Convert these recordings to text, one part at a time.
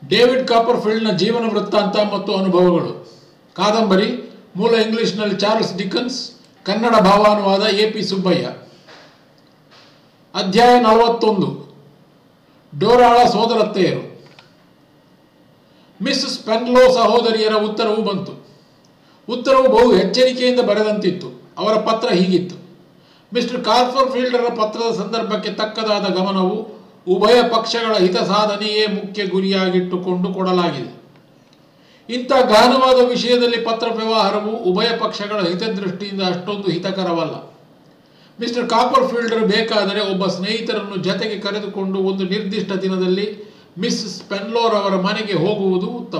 David ಕಾಪರ್ಫೀಲ್ಡ್ನ ಜೀವನ ವೃತ್ತಾಂತ ಮತ್ತು ಅನುಭವಗಳು. ಕಾದಂಬರಿ. ಮೂಲ ಇಂಗ್ಲಿಷ್ನಲ್ಲಿ ಚಾರ್ಲ್ಸ್ ಡಿಕನ್ಸ್, ಕನ್ನಡ ಭಾವಾನುವಾದ ಎ.ಪಿ. ಸುಬ್ಬಯ್ಯ. ಅಧ್ಯಾಯ 41. ಡೋರಾಳ ಸೋದರತ್ತೆಯರು. ಮಿಸ್ ಸ್ಪೆನ್ಲೋ ಸಹೋದರಿಯರ ಉತ್ತರವು ಬಂತು. ಉತ್ತರವು ಬಹು ಎಚ್ಚರಿಕೆಯಿಂದ ಬರೆದಂತಿತ್ತು. ಅವರ ಪತ್ರ ಹೀಗಿತ್ತು: ಮಿಸ್ಟರ್ ಕಾಪರ್ಫೀಲ್ಡರ ಪತ್ರದ ಸಂದರ್ಭಕ್ಕೆ ತಕ್ಕದಾದ ಗಮನವು ಉಭಯ ಪಕ್ಷಗಳ ಹಿತ ಸಾಧನೆಯೇ ಮುಖ್ಯ ಗುರಿಯಾಗಿಟ್ಟುಕೊಂಡು ಕೊಡಲಾಗಿದೆ. ಇಂಥ ಗಹನವಾದ ವಿಷಯದಲ್ಲಿ ಪತ್ರ ವ್ಯವಹಾರವು ಉಭಯ ಪಕ್ಷಗಳ ಹಿತದೃಷ್ಟಿಯಿಂದ ಅಷ್ಟೊಂದು ಹಿತಕರವಲ್ಲ. ಮಿಸ್ಟರ್ ಕಾಪರ್ಫೀಲ್ಡರ್ ಬೇಕಾದರೆ ಒಬ್ಬ ಸ್ನೇಹಿತರನ್ನು ಜತೆಗೆ ಕರೆದುಕೊಂಡು ಒಂದು ನಿರ್ದಿಷ್ಟ ದಿನದಲ್ಲಿ ಮಿಸ್ ಸ್ಪೆನ್ಲೋರವರ ಮನೆಗೆ ಹೋಗುವುದು ಉತ್ತಮ.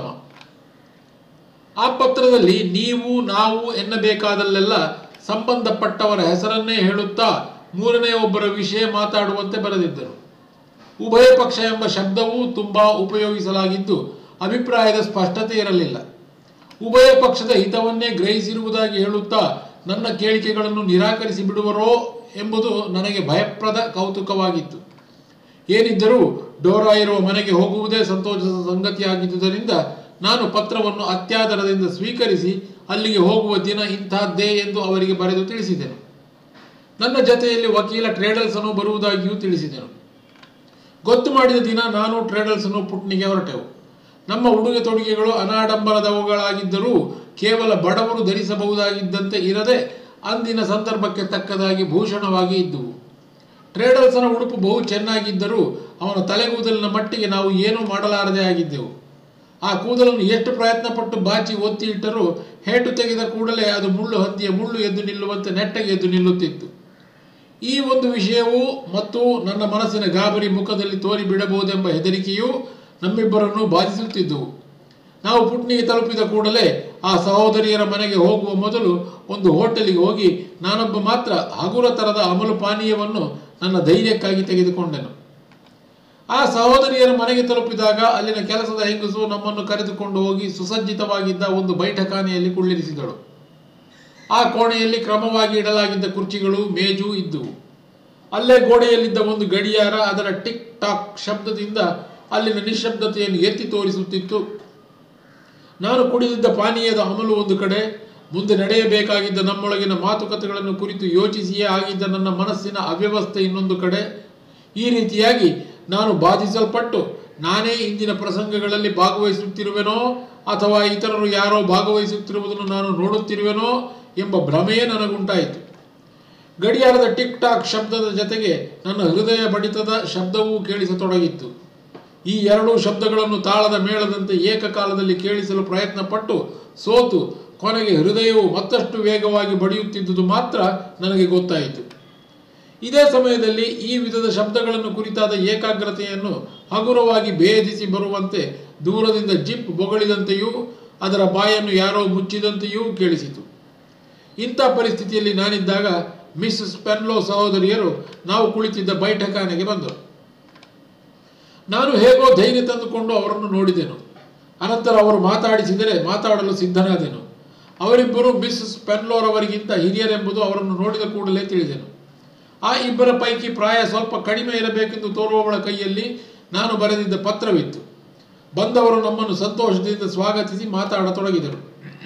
ಆ ಪತ್ರದಲ್ಲಿ ನೀವು ನಾವು ಎನ್ನಬೇಕಾದಲ್ಲೆಲ್ಲ ಸಂಬಂಧಪಟ್ಟವರ ಹೆಸರನ್ನೇ ಹೇಳುತ್ತಾ ಮೂರನೇ ಒಬ್ಬರ ವಿಷಯ ಮಾತಾಡುವಂತೆ ಬರೆದಿದ್ದರು. ಉಭಯ ಪಕ್ಷ ಎಂಬ ಶಬ್ದವೂ ತುಂಬಾ ಉಪಯೋಗಿಸಲಾಗಿದ್ದು ಅಭಿಪ್ರಾಯದ ಸ್ಪಷ್ಟತೆ ಇರಲಿಲ್ಲ. ಉಭಯ ಪಕ್ಷದ ಹಿತವನ್ನೇ ಗ್ರಹಿಸಿರುವುದಾಗಿ ಹೇಳುತ್ತಾ ನನ್ನ ಕೇಳಿಕೆಗಳನ್ನು ನಿರಾಕರಿಸಿ ಬಿಡುವರೋ ಎಂಬುದು ನನಗೆ ಭಯಪ್ರದ ಕೌತುಕವಾಗಿತ್ತು. ಏನಿದ್ದರೂ ಡೋರಾ ಇರುವ ಮನೆಗೆ ಹೋಗುವುದೇ ಸಂತೋಷದ ಸಂಗತಿಯಾಗಿದ್ದುದರಿಂದ ನಾನು ಪತ್ರವನ್ನು ಅತ್ಯಾದರದಿಂದ ಸ್ವೀಕರಿಸಿ ಅಲ್ಲಿಗೆ ಹೋಗುವ ದಿನ ಇಂತಹದ್ದೇ ಎಂದು ಅವರಿಗೆ ಬರೆದು ತಿಳಿಸಿದೆನು. ನನ್ನ ಜತೆಯಲ್ಲಿ ವಕೀಲ ಟ್ರೇಡಲ್ಸನು ಬರುವುದಾಗಿಯೂ ತಿಳಿಸಿದೆನು. ಗೊತ್ತು ಮಾಡಿದ ದಿನ ನಾನು ಟ್ರೇಡಲ್ಸನು ಪುಟ್ನಿಗೆ ಹೊರಟೆವು. ನಮ್ಮ ಉಡುಗೆ ತೊಡುಗೆಗಳು ಅನಾಡಂಬರದವುಗಳಾಗಿದ್ದರೂ ಕೇವಲ ಬಡವರು ಧರಿಸಬಹುದಾಗಿದ್ದಂತೆ ಇರದೆ ಅಂದಿನ ಸಂದರ್ಭಕ್ಕೆ ತಕ್ಕದಾಗಿ ಭೂಷಣವಾಗಿ ಇದ್ದುವು. ಟ್ರೇಡಲ್ಸನ ಉಡುಪು ಬಹು ಚೆನ್ನಾಗಿದ್ದರೂ ಅವನ ತಲೆಗೂದಲಿನ ಮಟ್ಟಿಗೆ ನಾವು ಏನೂ ಮಾಡಲಾರದೆ ಆಗಿದ್ದೆವು. ಆ ಕೂದಲನ್ನು ಎಷ್ಟು ಪ್ರಯತ್ನಪಟ್ಟು ಬಾಚಿ ಒತ್ತಿ ಇಟ್ಟರೂ ಹೇಟು ತೆಗೆದ ಕೂಡಲೇ ಅದು ಮುಳ್ಳು ಹಂದಿಯ ಮುಳ್ಳು ಎದ್ದು ನಿಲ್ಲುವಂತೆ ನೆಟ್ಟಗೆ ಎದ್ದು ನಿಲ್ಲುತ್ತಿತ್ತು. ಈ ಒಂದು ವಿಷಯವೂ ಮತ್ತು ನನ್ನ ಮನಸ್ಸಿನ ಗಾಬರಿ ಮುಖದಲ್ಲಿ ತೋರಿ ಬಿಡಬಹುದೆಂಬ ಹೆದರಿಕೆಯೂ ನಮ್ಮಿಬ್ಬರನ್ನು ಬಾಧಿಸುತ್ತಿದ್ದುವು. ನಾವು ಪುಟ್ನಿಗೆ ತಲುಪಿದ ಕೂಡಲೇ ಆ ಸಹೋದರಿಯರ ಮನೆಗೆ ಹೋಗುವ ಮೊದಲು ಒಂದು ಹೋಟೆಲಿಗೆ ಹೋಗಿ ನಾನೊಬ್ಬ ಮಾತ್ರ ಹಗುರ ತರದ ಅಮಲು ಪಾನೀಯವನ್ನು ನನ್ನ ಧೈರ್ಯಕ್ಕಾಗಿ ತೆಗೆದುಕೊಂಡೆನು. ಆ ಸಹೋದರಿಯರ ಮನೆಗೆ ತಲುಪಿದಾಗ ಅಲ್ಲಿನ ಕೆಲಸದ ಹೆಂಗಸು ನಮ್ಮನ್ನು ಕರೆದುಕೊಂಡು ಹೋಗಿ ಸುಸಜ್ಜಿತವಾಗಿದ್ದ ಒಂದು ಬೈಠಖಾನೆಯಲ್ಲಿ ಕುಳ್ಳಿರಿಸಿದಳು. ಆ ಕೋಣೆಯಲ್ಲಿ ಕ್ರಮವಾಗಿ ಇಡಲಾಗಿದ್ದ ಕುರ್ಚಿಗಳು, ಮೇಜು ಇದ್ದುವು. ಅಲ್ಲೇ ಗೋಡೆಯಲ್ಲಿದ್ದ ಒಂದು ಗಡಿಯಾರ ಅದರ ಟಿಕ್ ಟಾಕ್ ಶಬ್ದದಿಂದ ಅಲ್ಲಿನ ನಿಶ್ಶಬ್ದತೆಯನ್ನು ಎತ್ತಿ ತೋರಿಸುತ್ತಿತ್ತು. ನಾನು ಕುಡಿದಿದ್ದ ಪಾನೀಯದ ಅಮಲು ಒಂದು ಕಡೆ, ಮುಂದೆ ನಡೆಯಬೇಕಾಗಿದ್ದ ನಮ್ಮೊಳಗಿನ ಮಾತುಕತೆಗಳನ್ನು ಕುರಿತು ಯೋಚಿಸಿಯೇ ಆಗಿದ್ದ ನನ್ನ ಮನಸ್ಸಿನ ಅವ್ಯವಸ್ಥೆ ಇನ್ನೊಂದು ಕಡೆ. ಈ ರೀತಿಯಾಗಿ ನಾನು ಬಾಧಿಸಲ್ಪಟ್ಟು ನಾನೇ ಇಂದಿನ ಪ್ರಸಂಗಗಳಲ್ಲಿ ಭಾಗವಹಿಸುತ್ತಿರುವೆನೋ ಅಥವಾ ಇತರರು ಯಾರೋ ಭಾಗವಹಿಸುತ್ತಿರುವುದನ್ನು ನಾನು ನೋಡುತ್ತಿರುವೆನೋ ಎಂಬ ಭ್ರಮೆಯೇ ನನಗುಂಟಾಯಿತು. ಗಡಿಯಾರದ ಟಿಕ್ ಟಾಕ್ ಶಬ್ದದ ಜೊತೆಗೆ ನನ್ನ ಹೃದಯ ಬಡಿತದ ಶಬ್ದವೂ ಕೇಳಿಸತೊಡಗಿತ್ತು. ಈ ಎರಡೂ ಶಬ್ದಗಳನ್ನು ತಾಳದ ಮೇಳದಂತೆ ಏಕಕಾಲದಲ್ಲಿ ಕೇಳಿಸಲು ಪ್ರಯತ್ನಪಟ್ಟು ಸೋತು ಕೊನೆಗೆ ಹೃದಯವು ಮತ್ತಷ್ಟು ವೇಗವಾಗಿ ಬಡಿಯುತ್ತಿದ್ದುದು ಮಾತ್ರ ನನಗೆ ಗೊತ್ತಾಯಿತು. ಇದೇ ಸಮಯದಲ್ಲಿ ಈ ವಿಧದ ಶಬ್ದಗಳನ್ನು ಕುರಿತಾದ ಏಕಾಗ್ರತೆಯನ್ನು ಹಗುರವಾಗಿ ಭೇದಿಸಿ ಬರುವಂತೆ ದೂರದಿಂದ ಜಿಪ್ ಬೊಗಳಿದಂತೆಯೂ ಅದರ ಬಾಯನ್ನು ಯಾರೋ ಮುಚ್ಚಿದಂತೆಯೂ ಕೇಳಿಸಿತು. ಇಂಥ ಪರಿಸ್ಥಿತಿಯಲ್ಲಿ ನಾನಿದ್ದಾಗ ಮಿಸ್ ಸ್ಪೆನ್ಲೋ ಸಹೋದರಿಯರು ನಾವು ಕುಳಿತಿದ್ದ ಬೈಠಖಾನೆಗೆ ಬಂದರು. ನಾನು ಹೇಗೋ ಧೈರ್ಯ ತಂದುಕೊಂಡು ಅವರನ್ನು ನೋಡಿದೆನು. ಅನಂತರ ಅವರು ಮಾತಾಡಿಸಿದರೆ ಮಾತಾಡಲು ಸಿದ್ಧನಾದೆನು. ಅವರಿಬ್ಬರು ಮಿಸ್ ಸ್ಪೆನ್ಲೋರವರಿಗಿಂತ ಹಿರಿಯರೆಂಬುದು ಅವರನ್ನು ನೋಡಿದ ಕೂಡಲೇ ತಿಳಿದೆನು. ಆ ಇಬ್ಬರ ಪೈಕಿ ಪ್ರಾಯ ಸ್ವಲ್ಪ ಕಡಿಮೆ ಇರಬೇಕೆಂದು ತೋರುವವಳ ಕೈಯಲ್ಲಿ ನಾನು ಬರೆದಿದ್ದ ಪತ್ರವಿತ್ತು. ಬಂದವರು ನಮ್ಮನ್ನು ಸಂತೋಷದಿಂದ ಸ್ವಾಗತಿಸಿ ಮಾತಾಡತೊಡಗಿದರು.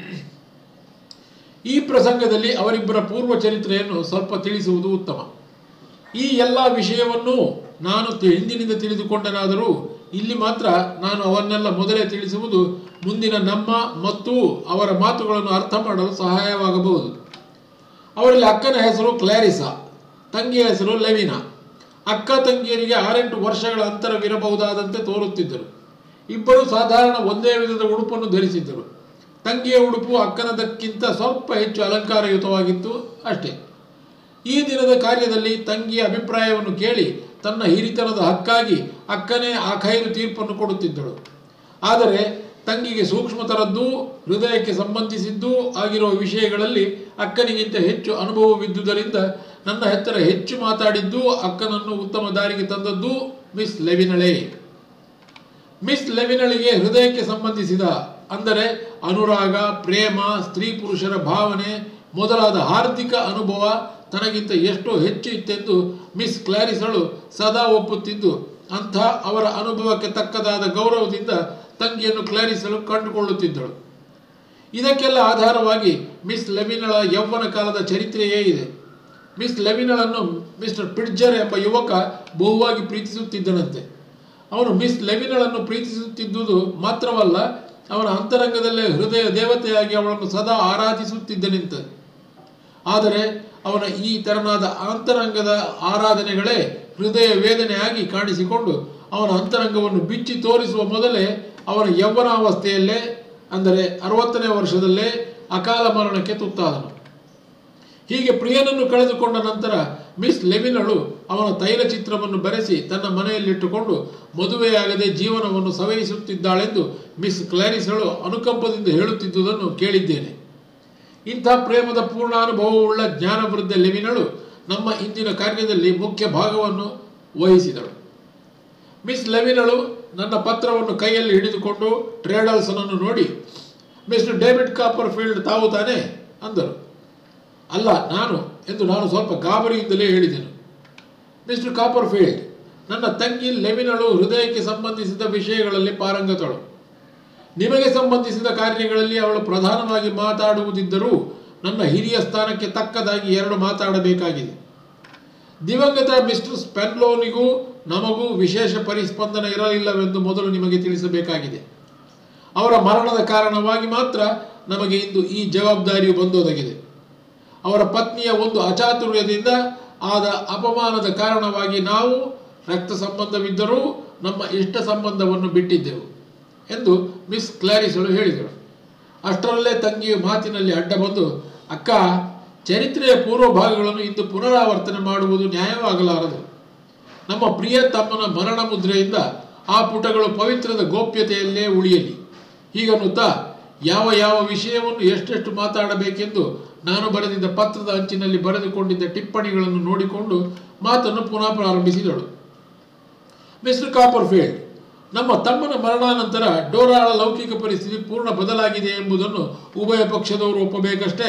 ಈ ಪ್ರಸಂಗದಲ್ಲಿ ಅವರಿಬ್ಬರ ಪೂರ್ವ ಚರಿತ್ರೆಯನ್ನು ಸ್ವಲ್ಪ ತಿಳಿಸುವುದು ಉತ್ತಮ. ಈ ಎಲ್ಲ ವಿಷಯವನ್ನೂ ನಾನು ಹಿಂದಿನಿಂದ ತಿಳಿದುಕೊಂಡನಾದರೂ ಇಲ್ಲಿ ಮಾತ್ರ ನಾನು ಅವನ್ನೆಲ್ಲ ಮೊದಲೇ ತಿಳಿಸುವುದು ಮುಂದಿನ ನಮ್ಮ ಮತ್ತು ಅವರ ಮಾತುಗಳನ್ನು ಅರ್ಥ ಮಾಡಲು ಸಹಾಯವಾಗಬಹುದು. ಅವರಲ್ಲಿ ಅಕ್ಕನ ಹೆಸರು ಕ್ಲಾರಿಸಾ, ತಂಗಿಯ ಹೆಸರು ಲೆವಿನಾ. ಅಕ್ಕ ತಂಗಿಯರಿಗೆ 6-8 ವರ್ಷಗಳ ಅಂತರವಿರಬಹುದಾದಂತೆ ತೋರುತ್ತಿದ್ದರು. ಇಬ್ಬರು ಸಾಧಾರಣ ಒಂದೇ ವಿಧದ ಉಡುಪನ್ನು ಧರಿಸಿದ್ದರು. ತಂಗಿಯ ಉಡುಪು ಅಕ್ಕನದಕ್ಕಿಂತ ಸ್ವಲ್ಪ ಹೆಚ್ಚು ಅಲಂಕಾರಯುತವಾಗಿತ್ತು ಅಷ್ಟೇ. ಈ ದಿನದ ಕಾರ್ಯದಲ್ಲಿ ತಂಗಿಯ ಅಭಿಪ್ರಾಯವನ್ನು ಕೇಳಿ ತನ್ನ ಹಿರಿತನದ ಹಕ್ಕಾಗಿ ಅಕ್ಕನೇ ಆಖೈರು ತೀರ್ಪನ್ನು ಕೊಡುತ್ತಿದ್ದಳು. ಆದರೆ ತಂಗಿಗೆ ಸೂಕ್ಷ್ಮತರದ್ದೂ ಹೃದಯಕ್ಕೆ ಸಂಬಂಧಿಸಿದ್ದೂ ಆಗಿರುವ ವಿಷಯಗಳಲ್ಲಿ ಅಕ್ಕನಿಗಿಂತ ಹೆಚ್ಚು ಅನುಭವವಿದ್ದುದರಿಂದ ನನ್ನ ಹತ್ತಿರ ಹೆಚ್ಚು ಮಾತಾಡಿದ್ದೂ ಅಕ್ಕನನ್ನು ಉತ್ತಮ ದಾರಿಗೆ ತಂದದ್ದೂ ಮಿಸ್ ಲೆವಿನಳೇ. ಮಿಸ್ ಲೆವಿನಳಿಗೆ ಹೃದಯಕ್ಕೆ ಸಂಬಂಧಿಸಿದ ಅಂದರೆ ಅನುರಾಗ, ಪ್ರೇಮ, ಸ್ತ್ರೀ ಪುರುಷರ ಭಾವನೆ ಮೊದಲಾದ ಹಾರ್ದಿಕ ಅನುಭವ ತನಗಿಂತ ಎಷ್ಟೋ ಹೆಚ್ಚು ಇತ್ತೆಂದು ಮಿಸ್ ಕ್ಲಾರಿಸಳು ಸದಾ ಒಪ್ಪುತ್ತಿದ್ದು ಅಂಥ ಅವರ ಅನುಭವಕ್ಕೆ ತಕ್ಕದಾದ ಗೌರವದಿಂದ ತಂಗಿಯನ್ನು ಕ್ಲಾರಿಸಲು ಕಂಡುಕೊಳ್ಳುತ್ತಿದ್ದಳು. ಇದಕ್ಕೆಲ್ಲ ಆಧಾರವಾಗಿ ಮಿಸ್ ಲೆವಿನಳ ಯೌವನ ಕಾಲದ ಚರಿತ್ರೆಯೇ ಇದೆ. ಮಿಸ್ ಲೆವಿನಳನ್ನು ಮಿಸ್ಟರ್ ಪಿಟ್ಜರ್ ಎಂಬ ಯುವಕ ಬಹುವಾಗಿ ಪ್ರೀತಿಸುತ್ತಿದ್ದನಂತೆ. ಅವನು ಮಿಸ್ ಲೆವಿನಳನ್ನು ಪ್ರೀತಿಸುತ್ತಿದ್ದುದು ಮಾತ್ರವಲ್ಲ, ಅವನ ಅಂತರಂಗದಲ್ಲೇ ಹೃದಯ ದೇವತೆಯಾಗಿ ಅವಳನ್ನು ಸದಾ ಆರಾಧಿಸುತ್ತಿದ್ದನಂತೆ. ಆದರೆ ಅವನ ಈ ತೆರನಾದ ಅಂತರಂಗದ ಆರಾಧನೆಗಳೇ ಹೃದಯ ವೇದನೆಯಾಗಿ ಕಾಣಿಸಿಕೊಂಡು ಅವನ ಅಂತರಂಗವನ್ನು ಬಿಚ್ಚಿ ತೋರಿಸುವ ಮೊದಲೇ ಅವನ ಯೌವನಾವಸ್ಥೆಯಲ್ಲೇ, ಅಂದರೆ 60ನೇ ವರ್ಷದಲ್ಲೇ ಅಕಾಲ ಮರಣಕ್ಕೆ ತುತ್ತಾದನು. ಹೀಗೆ ಪ್ರಿಯನನ್ನು ಕಳೆದುಕೊಂಡ ನಂತರ ಮಿಸ್ ಲೆವಿನಳು ಅವನ ತೈಲಚಿತ್ರವನ್ನು ಬರೆಸಿ ತನ್ನ ಮನೆಯಲ್ಲಿಟ್ಟುಕೊಂಡು ಮದುವೆಯಾಗದೆ ಜೀವನವನ್ನು ಸವೆಯಿಸುತ್ತಿದ್ದಾಳೆಂದು ಮಿಸ್ ಕ್ಲಾರಿಸಳು ಅನುಕಂಪದಿಂದ ಹೇಳುತ್ತಿದ್ದುದನ್ನು ಕೇಳಿದ್ದೇನೆ. ಇಂಥ ಪ್ರೇಮದ ಪೂರ್ಣಾನುಭವವುಳ್ಳ ಜ್ಞಾನವೃದ್ಧ ಲೆವಿನಳು ನಮ್ಮ ಇಂದಿನ ಕಾರ್ಯದಲ್ಲಿ ಮುಖ್ಯ ಭಾಗವನ್ನು ವಹಿಸಿದಳು. ಮಿಸ್ ಲೆವಿನಳು ನನ್ನ ಪತ್ರವನ್ನು ಕೈಯಲ್ಲಿ ಹಿಡಿದುಕೊಂಡು ಟ್ರೇಡಲ್ಸನನ್ನು ನೋಡಿ, ಮಿಸ್ಟರ್ ಡೇವಿಡ್ ಕಾಪರ್ ಫೀಲ್ಡ್ ತಾವು ತಾನೇ ಅಂದರು. ಅಲ್ಲ, ನಾನು ಎಂದು ನಾನು ಸ್ವಲ್ಪ ಗಾಬರಿಯಿಂದಲೇ ಹೇಳಿದೆನು. ಮಿಸ್ಟರ್ ಕಾಪರ್ ಫೀಲ್ಡ್, ನನ್ನ ತಂಗಿ ಲೆವಿನಳು ಹೃದಯಕ್ಕೆ ಸಂಬಂಧಿಸಿದ ವಿಷಯಗಳಲ್ಲಿ ಪಾರಂಗತಳು. ನಿಮಗೆ ಸಂಬಂಧಿಸಿದ ಕಾರ್ಯಗಳಲ್ಲಿ ಅವಳು ಪ್ರಧಾನವಾಗಿ ಮಾತಾಡುವುದಿದ್ದರೂ ನನ್ನ ಹಿರಿಯ ಸ್ಥಾನಕ್ಕೆ ತಕ್ಕದಾಗಿ 2 ಮಾತಾಡಬೇಕಾಗಿದೆ. ದಿವಂಗತ ಮಿಸ್ಟರ್ ಸ್ಪೆನ್ಲೋನಿಗೂ ನಮಗೂ ವಿಶೇಷ ಪರಿಸ್ಪಂದನ ಇರಲಿಲ್ಲವೆಂದು ಮೊದಲು ನಿಮಗೆ ತಿಳಿಸಬೇಕಾಗಿದೆ. ಅವರ ಮರಣದ ಕಾರಣವಾಗಿ ಮಾತ್ರ ನಮಗೆ ಇಂದು ಈ ಜವಾಬ್ದಾರಿಯು ಬಂದೊದಗಿದೆ. ಅವರ ಪತ್ನಿಯ ಒಂದು ಅಚಾತುರ್ಯದಿಂದ ಆದ ಅಪಮಾನದ ಕಾರಣವಾಗಿ ನಾವು ರಕ್ತ ಸಂಬಂಧವಿದ್ದರೂ ನಮ್ಮ ಇಷ್ಟ ಸಂಬಂಧವನ್ನು ಬಿಟ್ಟಿದ್ದೆವು ಎಂದು ಮಿಸ್ ಕ್ಲಾರಿಸಳು ಹೇಳಿದಳು. ಅಷ್ಟರಲ್ಲೇ ತಂಗಿಯು ಮಾತಿನಲ್ಲಿ ಅಡ್ಡ ಬಂದು, ಅಕ್ಕ, ಚರಿತ್ರೆಯ ಪೂರ್ವ ಭಾಗಗಳನ್ನು ಇಂದು ಪುನರಾವರ್ತನೆ ಮಾಡುವುದು ನ್ಯಾಯವಾಗಲಾರದು. ನಮ್ಮ ಪ್ರಿಯ ತಮ್ಮನ ಮರಣ ಮುದ್ರೆಯಿಂದ ಆ ಪುಟಗಳು ಪವಿತ್ರದ ಗೋಪ್ಯತೆಯಲ್ಲೇ ಉಳಿಯಲಿ. ಹೀಗನ್ನುತ್ತಾ ಯಾವ ಯಾವ ವಿಷಯವನ್ನು ಎಷ್ಟೆಷ್ಟು ಮಾತಾಡಬೇಕೆಂದು ನಾನು ಬರೆದಿದ್ದ ಪತ್ರದ ಅಂಚಿನಲ್ಲಿ ಬರೆದುಕೊಂಡಿದ್ದ ಟಿಪ್ಪಣಿಗಳನ್ನು ನೋಡಿಕೊಂಡು ಮಾತನ್ನು ಪುನಃ ಪ್ರಾರಂಭಿಸಿದಳು. ಮಿಸ್ಟರ್ ಕಾಪರ್ ಫೀಲ್ಡ್, ನಮ್ಮ ತಮ್ಮನ ಮರಣಾನಂತರ ಡೋರಾಳ ಲೌಕಿಕ ಪರಿಸ್ಥಿತಿ ಪೂರ್ಣ ಬದಲಾಗಿದೆ ಎಂಬುದನ್ನು ಉಭಯ ಪಕ್ಷದವರು ಒಪ್ಪಬೇಕಷ್ಟೇ.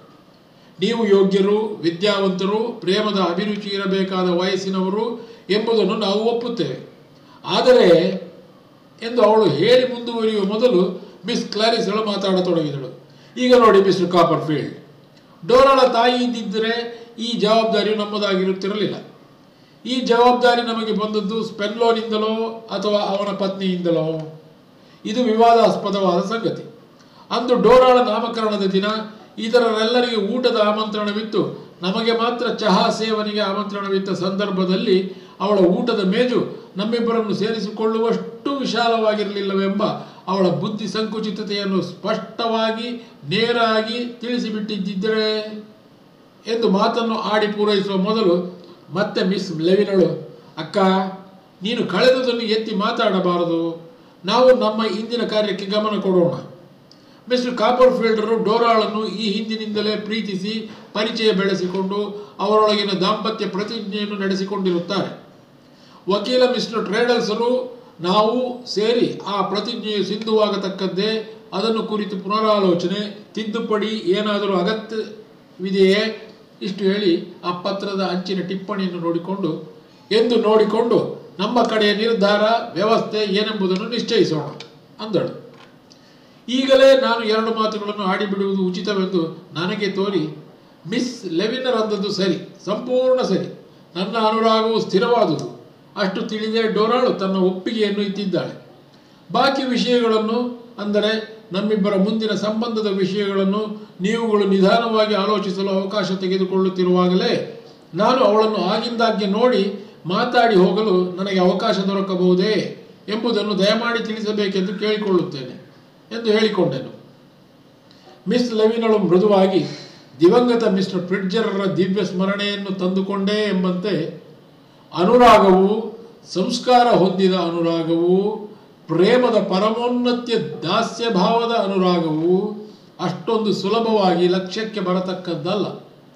ನೀವು ಯೋಗ್ಯರು, ವಿದ್ಯಾವಂತರು, ಪ್ರೇಮದ ಅಭಿರುಚಿ ಇರಬೇಕಾದ ವಯಸ್ಸಿನವರು ಎಂಬುದನ್ನು ನಾವು ಒಪ್ಪುತ್ತೇವೆ. ಆದರೆ ಎಂದು ಅವಳು ಹೇಳಿ ಮುಂದುವರಿಯುವ ಮೊದಲು ಮಿಸ್ ಕ್ಲಾರಿಸಳು ಮಾತಾಡತೊಡಗಿದಳು. ಈಗ ನೋಡಿ ಮಿಸ್ಟರ್ ಕಾಪರ್ ಫೀಲ್ಡ್, ಡೋರಾಳ ತಾಯಿ ಇದ್ದಿದ್ದರೆ ಈ ಜವಾಬ್ದಾರಿಯು ನಮ್ಮದಾಗಿರುತ್ತಿರಲಿಲ್ಲ. ಈ ಜವಾಬ್ದಾರಿ ನಮಗೆ ಬಂದದ್ದು ಸ್ಪೆನ್ಲೋನಿಂದಲೋ ಅಥವಾ ಅವನ ಪತ್ನಿಯಿಂದಲೋ? ಇದು ವಿವಾದಾಸ್ಪದವಾದ ಸಂಗತಿ. ಅಂದು ಡೋರಾಳ ನಾಮಕರಣದ ದಿನ ಇತರರೆಲ್ಲರಿಗೆ ಊಟದ ಆಮಂತ್ರಣವಿತ್ತು, ನಮಗೆ ಮಾತ್ರ ಚಹಾ ಸೇವನೆಗೆ ಆಮಂತ್ರಣವಿದ್ದ ಸಂದರ್ಭದಲ್ಲಿ ಅವಳ ಊಟದ ಮೇಜು ನಮ್ಮಿಬ್ಬರನ್ನು ಸೇರಿಸಿಕೊಳ್ಳುವಷ್ಟು ವಿಶಾಲವಾಗಿರಲಿಲ್ಲವೆಂಬ ಅವಳ ಬುದ್ಧಿ ಸಂಕುಚಿತತೆಯನ್ನು ಸ್ಪಷ್ಟವಾಗಿ ನೇರಾಗಿ ತಿಳಿಸಿಬಿಟ್ಟಿದ್ದರೆ ಎಂದು ಮಾತನ್ನು ಆಡಿ ಪೂರೈಸುವ ಮೊದಲು ಮತ್ತೆ ಮಿಸ್ ಲೆವಿನಳು, ಅಕ್ಕ, ನೀನು ಕಳೆದುದನ್ನು ಎತ್ತಿ ಮಾತಾಡಬಾರದು. ನಾವು ನಮ್ಮ ಇಂದಿನ ಕಾರ್ಯಕ್ಕೆ ಗಮನ ಕೊಡೋಣ. ಮಿಸ್ಟರ್ ಕಾಪರ್ ಫೀಲ್ಡರು ಡೋರಾಳನ್ನು ಈ ಹಿಂದಿನಿಂದಲೇ ಪ್ರೀತಿಸಿ ಪರಿಚಯ ಬೆಳೆಸಿಕೊಂಡು ಅವರೊಳಗಿನ ದಾಂಪತ್ಯ ಪ್ರತಿಜ್ಞೆಯನ್ನು ನಡೆಸಿಕೊಂಡಿರುತ್ತಾರೆ. ವಕೀಲ ಮಿಸ್ಟರ್ ಟ್ರೇಡಲ್ಸರು ನಾವು ಸೇರಿ ಆ ಪ್ರತಿಜ್ಞೆಯು ಸಿಂಧುವಾಗತಕ್ಕದ್ದೇ. ಅದನ್ನು ಕುರಿತು ಪುನರಾಲೋಚನೆ, ತಿದ್ದುಪಡಿ ಏನಾದರೂ ಅಗತ್ಯವಿದೆಯೇ? ಇಷ್ಟು ಹೇಳಿ ಆ ಪತ್ರದ ಅಂಚಿನ ಟಿಪ್ಪಣಿಯನ್ನು ನೋಡಿಕೊಂಡು ನಮ್ಮ ಕಡೆಯ ನಿರ್ಧಾರ ವ್ಯವಸ್ಥೆ ಏನೆಂಬುದನ್ನು ನಿಶ್ಚಯಿಸೋಣ ಅಂದಳು. ಈಗಲೇ ನಾನು 2 ಮಾತುಗಳನ್ನು ಆಡಿಬಿಡುವುದು ಉಚಿತವೆಂದು ನನಗೆ ತೋರಿ, ಮಿಸ್ ಲೆವಿನರ್ ಅಂದದ್ದು ಸರಿ, ಸಂಪೂರ್ಣ ಸರಿ. ನನ್ನ ಅನುರಾಗವು ಸ್ಥಿರವಾದುದು. ಅಷ್ಟು ತಿಳಿದೇ ಡೋರಾಳು ತನ್ನ ಒಪ್ಪಿಗೆಯನ್ನು ಇತ್ತಿದ್ದಾಳೆ. ಬಾಕಿ ವಿಷಯಗಳನ್ನು, ಅಂದರೆ ನಮ್ಮಿಬ್ಬರ ಮುಂದಿನ ಸಂಬಂಧದ ವಿಷಯಗಳನ್ನು ನೀವುಗಳು ನಿಧಾನವಾಗಿ ಆಲೋಚಿಸಲು ಅವಕಾಶ ತೆಗೆದುಕೊಳ್ಳುತ್ತಿರುವಾಗಲೇ ನಾನು ಅವಳನ್ನು ಆಗಿಂದಾಗ್ಗೆ ನೋಡಿ ಮಾತಾಡಿ ಹೋಗಲು ನನಗೆ ಅವಕಾಶ ದೊರಕಬಹುದೇ ಎಂಬುದನ್ನು ದಯಮಾಡಿ ತಿಳಿಸಬೇಕೆಂದು ಕೇಳಿಕೊಳ್ಳುತ್ತೇನೆ ಎಂದು ಹೇಳಿಕೊಂಡೆನು. ಮಿಸ್ ಲೆವಿನಳು ಮೃದುವಾಗಿ, ದಿವಂಗತ ಮಿಸ್ಟರ್ ಪಿಟ್ಜರರ ದಿವ್ಯ ಸ್ಮರಣೆಯನ್ನು ತಂದುಕೊಂಡೇ ಎಂಬಂತೆ ಅನುರಾಗವು, ಸಂಸ್ಕಾರ ಹೊಂದಿದ ಅನುರಾಗವು, ಪ್ರೇಮದ ಪರಮೋನ್ನತ್ಯ ದಾಸ್ಯ ಭಾವದ ಅನುರಾಗವು ಅಷ್ಟೊಂದು ಸುಲಭವಾಗಿ ಲಕ್ಷ್ಯಕ್ಕೆ ಬರತಕ್ಕದ್ದಲ್ಲ.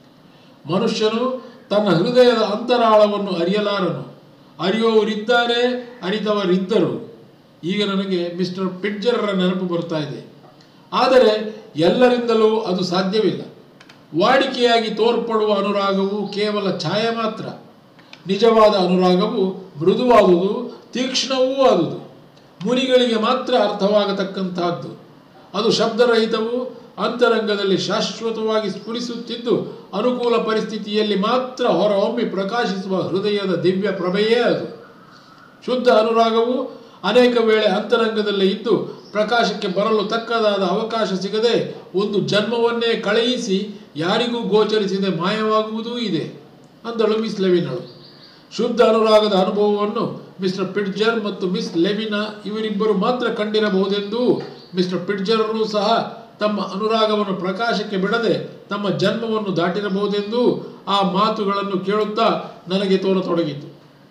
ಮನುಷ್ಯನು ತನ್ನ ಹೃದಯದ ಅಂತರಾಳವನ್ನು ಅರಿಯಲಾರನು. ಅರಿಯುವವರಿದ್ದಾರೆ, ಅರಿತವರಿದ್ದರು. ಈಗ ನನಗೆ ಮಿಸ್ಟರ್ ಪಿಟ್ಜರರ ನೆನಪು ಬರ್ತಾ ಇದೆ. ಆದರೆ ಎಲ್ಲರಿಂದಲೂ ಅದು ಸಾಧ್ಯವಿಲ್ಲ. ವಾಡಿಕೆಯಾಗಿ ತೋರ್ಪಡುವ ಅನುರಾಗವು ಕೇವಲ ಛಾಯೆ ಮಾತ್ರ. ನಿಜವಾದ ಅನುರಾಗವು ಮೃದುವಾದುದು, ತೀಕ್ಷ್ಣವೂ ಆದುದು. ಮುನಿಗಳಿಗೆ ಮಾತ್ರ ಅರ್ಥವಾಗತಕ್ಕಂತಹದ್ದು. ಅದು ಶಬ್ದರಹಿತವು, ಅಂತರಂಗದಲ್ಲಿ ಶಾಶ್ವತವಾಗಿ ಸ್ಫುರಿಸುತ್ತಿದ್ದು ಅನುಕೂಲ ಪರಿಸ್ಥಿತಿಯಲ್ಲಿ ಮಾತ್ರ ಹೊರಹೊಮ್ಮಿ ಪ್ರಕಾಶಿಸುವ ಹೃದಯದ ದಿವ್ಯ ಪ್ರಭೆಯೇ ಅದು. ಶುದ್ಧ ಅನುರಾಗವು ಅನೇಕ ವೇಳೆ ಅಂತರಂಗದಲ್ಲೇ ಇದ್ದು ಪ್ರಕಾಶಕ್ಕೆ ಬರಲು ತಕ್ಕದಾದ ಅವಕಾಶ ಸಿಗದೆ ಒಂದು ಜನ್ಮವನ್ನೇ ಕಳೆಯಿಸಿ ಯಾರಿಗೂ ಗೋಚರಿಸದೆ ಮಾಯವಾಗುವುದೂ ಇದೆ ಅಂದಳು ಮಿಸ್ ಲೆವಿನಳು. ಶುದ್ಧ ಅನುರಾಗದ ಅನುಭವವನ್ನು ಮಿಸ್ಟರ್ ಪಿಟ್ಜರ್ ಮತ್ತು ಮಿಸ್ ಲೆವಿನಾ ಇವರಿಬ್ಬರು ಮಾತ್ರ ಕಂಡಿರಬಹುದೆಂದೂ ಮಿಸ್ಟರ್ ಪಿಟ್ಜರರು ಸಹ ತಮ್ಮ ಅನುರಾಗವನ್ನು ಪ್ರಕಾಶಕ್ಕೆ ಬಿಡದೆ ತಮ್ಮ ಜನ್ಮವನ್ನು ದಾಟಿರಬಹುದೆಂದೂ ಆ ಮಾತುಗಳನ್ನು ಕೇಳುತ್ತಾ ನನಗೆ ತೋರತೊಡಗಿತು.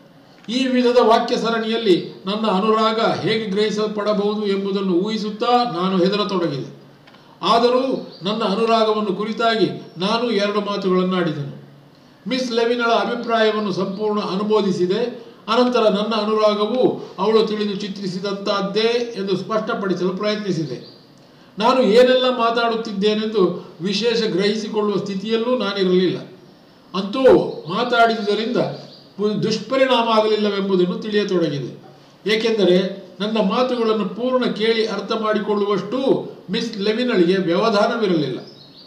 ಈ ವಿಧದ ವಾಕ್ಯ ಸರಣಿಯಲ್ಲಿ ನನ್ನ ಅನುರಾಗ ಹೇಗೆ ಗ್ರಹಿಸಲ್ಪಡಬಹುದು ಎಂಬುದನ್ನು ಊಹಿಸುತ್ತಾ ನಾನು ಹೆದರತೊಡಗಿದೆ. ಆದರೂ ನನ್ನ ಅನುರಾಗವನ್ನು ಕುರಿತಾಗಿ ನಾನು 2 ಮಾತುಗಳನ್ನಾಡಿದೆನು. ಮಿಸ್ ಲೆವಿನಳ ಅಭಿಪ್ರಾಯವನ್ನು ಸಂಪೂರ್ಣ ಅನುಮೋದಿಸಿದೆ. ಅನಂತರ ನನ್ನ ಅನುರಾಗವು ಅವಳು ತಿಳಿದು ಚಿತ್ರಿಸಿದಂತಹದ್ದೇ ಎಂದು ಸ್ಪಷ್ಟಪಡಿಸಲು ಪ್ರಯತ್ನಿಸಿದೆ. ನಾನು ಏನೆಲ್ಲ ಮಾತಾಡುತ್ತಿದ್ದೇನೆಂದು ವಿಶೇಷ ಗ್ರಹಿಸಿಕೊಳ್ಳುವ ಸ್ಥಿತಿಯಲ್ಲೂ ನಾನಿರಲಿಲ್ಲ. ಅಂತೂ ಮಾತಾಡಿದುದರಿಂದ ದುಷ್ಪರಿಣಾಮ ಆಗಲಿಲ್ಲವೆಂಬುದನ್ನು ತಿಳಿಯತೊಡಗಿದೆ. ಏಕೆಂದರೆ ನನ್ನ ಮಾತುಗಳನ್ನು ಪೂರ್ಣ ಕೇಳಿ ಅರ್ಥ ಮಾಡಿಕೊಳ್ಳುವಷ್ಟು ಮಿಸ್ ಲೆವಿನಳಿಗೆ ವ್ಯವಧಾನವಿರಲಿಲ್ಲ.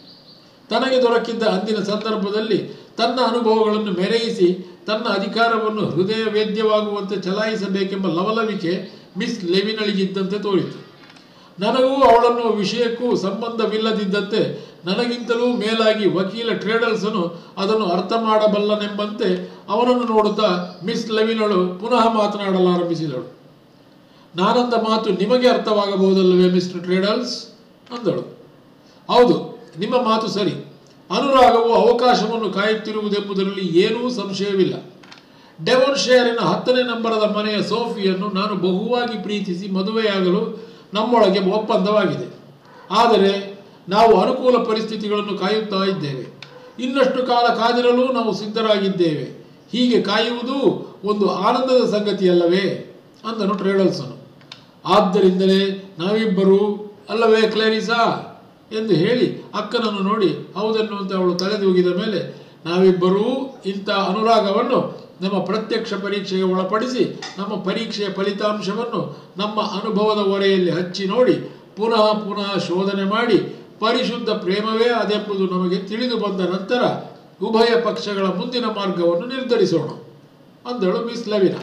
ತನಗೆ ದೊರಕಿದ್ದ ಅಂದಿನ ಸಂದರ್ಭದಲ್ಲಿ ತನ್ನ ಅನುಭವಗಳನ್ನು ಮೆರೆಯಿಸಿ ತನ್ನ ಅಧಿಕಾರವನ್ನು ಹೃದಯ ವೇದ್ಯವಾಗುವಂತೆ ಚಲಾಯಿಸಬೇಕೆಂಬ ಲವಲವಿಕೆ ಮಿಸ್ ಲೆವಿನಳಿಗಿದ್ದಂತೆ ತೋರಿತು. ನನಗೂ ಅವಳನ್ನು ವಿಷಯಕ್ಕೂ ಸಂಬಂಧವಿಲ್ಲದಿದ್ದಂತೆ ನನಗಿಂತಲೂ ಮೇಲಾಗಿ ವಕೀಲ ಟ್ರೇಡಲ್ಸನು ಅದನ್ನು ಅರ್ಥ ಮಾಡಬಲ್ಲನೆಂಬಂತೆ ಅವನನ್ನು ನೋಡುತ್ತಾ ಮಿಸ್ ಲೆವಿನಳು ಪುನಃ ಮಾತನಾಡಲಾರಂಭಿಸಿದಳು. ನಾನಂದ ಮಾತು ನಿಮಗೆ ಅರ್ಥವಾಗಬಹುದಲ್ಲವೇ ಮಿಸ್ಟರ್ ಟ್ರೇಡಲ್ಸ್ ಅಂದಳು. ಹೌದು, ನಿಮ್ಮ ಮಾತು ಸರಿ. ಅನುರಾಗವು ಅವಕಾಶವನ್ನು ಕಾಯುತ್ತಿರುವುದೆಂಬುದರಲ್ಲಿ ಏನೂ ಸಂಶಯವಿಲ್ಲ. ಡೆವನ್ಶೈರಿನ 10ನೇ ನಂಬರದ ಮನೆಯ ಸೋಫಿಯನ್ನು ನಾನು ಬಹುವಾಗಿ ಪ್ರೀತಿಸಿ ಮದುವೆಯಾಗಲು ನಮ್ಮೊಳಗೆ ಒಪ್ಪಂದವಾಗಿದೆ. ಆದರೆ ನಾವು ಅನುಕೂಲ ಪರಿಸ್ಥಿತಿಗಳನ್ನು ಕಾಯುತ್ತಾ ಇದ್ದೇವೆ. ಇನ್ನಷ್ಟು ಕಾಲ ಕಾದಿರಲು ನಾವು ಸಿದ್ಧರಾಗಿದ್ದೇವೆ. ಹೀಗೆ ಕಾಯುವುದು ಒಂದು ಆನಂದದ ಸಂಗತಿಯಲ್ಲವೇ ಅಂದನು ಟ್ರೇಡಲ್ಸನು. ಆದ್ದರಿಂದಲೇ ನಾವಿಬ್ಬರು ಅಲ್ಲವೇ ಕ್ಲೇರಿಸಾ ಎಂದು ಹೇಳಿ ಅಕ್ಕನನ್ನು ನೋಡಿ ಹೌದೆನ್ನುವಂತೆ ಅವಳು ತಲೆದೂಗಿದ ಮೇಲೆ ನಾವಿಬ್ಬರೂ ಇಂಥ ಅನುರಾಗವನ್ನು ನಮ್ಮ ಪ್ರತ್ಯಕ್ಷ ಪರೀಕ್ಷೆಗೆ ಒಳಪಡಿಸಿ ನಮ್ಮ ಪರೀಕ್ಷೆಯ ಫಲಿತಾಂಶವನ್ನು ನಮ್ಮ ಅನುಭವದ ಹೊರೆಯಲ್ಲಿ ಹಚ್ಚಿ ನೋಡಿ ಪುನಃ ಪುನಃ ಶೋಧನೆ ಮಾಡಿ ಪರಿಶುದ್ಧ ಪ್ರೇಮವೇ ಅದೆಂಬುದು ನಮಗೆ ತಿಳಿದು ಬಂದ ನಂತರ ಉಭಯ ಪಕ್ಷಗಳ ಮುಂದಿನ ಮಾರ್ಗವನ್ನು ನಿರ್ಧರಿಸೋಣ ಅಂದಳು ಮಿಸ್ ಲೆವಿನಾ.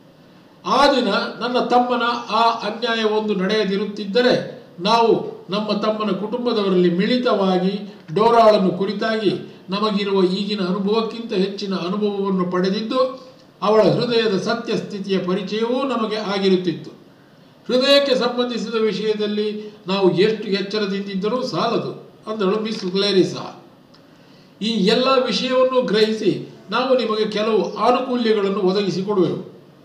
ಆ ದಿನ ನನ್ನ ತಮ್ಮನ ಆ ಅನ್ಯಾಯವೊಂದು ನಡೆಯದಿರುತ್ತಿದ್ದರೆ ನಾವು ನಮ್ಮ ತಮ್ಮನ ಕುಟುಂಬದವರಲ್ಲಿ ಮಿಳಿತವಾಗಿ ಡೋರಾಳನ್ನು ಕುರಿತಾಗಿ ನಮಗಿರುವ ಈಗಿನ ಅನುಭವಕ್ಕಿಂತ ಹೆಚ್ಚಿನ ಅನುಭವವನ್ನು ಪಡೆದಿದ್ದು ಅವಳ ಹೃದಯದ ಸತ್ಯಸ್ಥಿತಿಯ ಪರಿಚಯವೂ ನಮಗೆ ಆಗಿರುತ್ತಿತ್ತು. ಹೃದಯಕ್ಕೆ ಸಂಬಂಧಿಸಿದ ವಿಷಯದಲ್ಲಿ ನಾವು ಎಷ್ಟು ಎಚ್ಚರದಿಂದಿದ್ದರೂ ಸಾಲದು ಅಂದಳು ಮಿಸ್ ಕ್ಲೇರಿಸಾ. ಈ ಎಲ್ಲ ವಿಷಯವನ್ನು ಗ್ರಹಿಸಿ ನಾವು ನಿಮಗೆ ಕೆಲವು ಆನುಕೂಲ್ಯಗಳನ್ನು ಒದಗಿಸಿಕೊಡುವೆವು.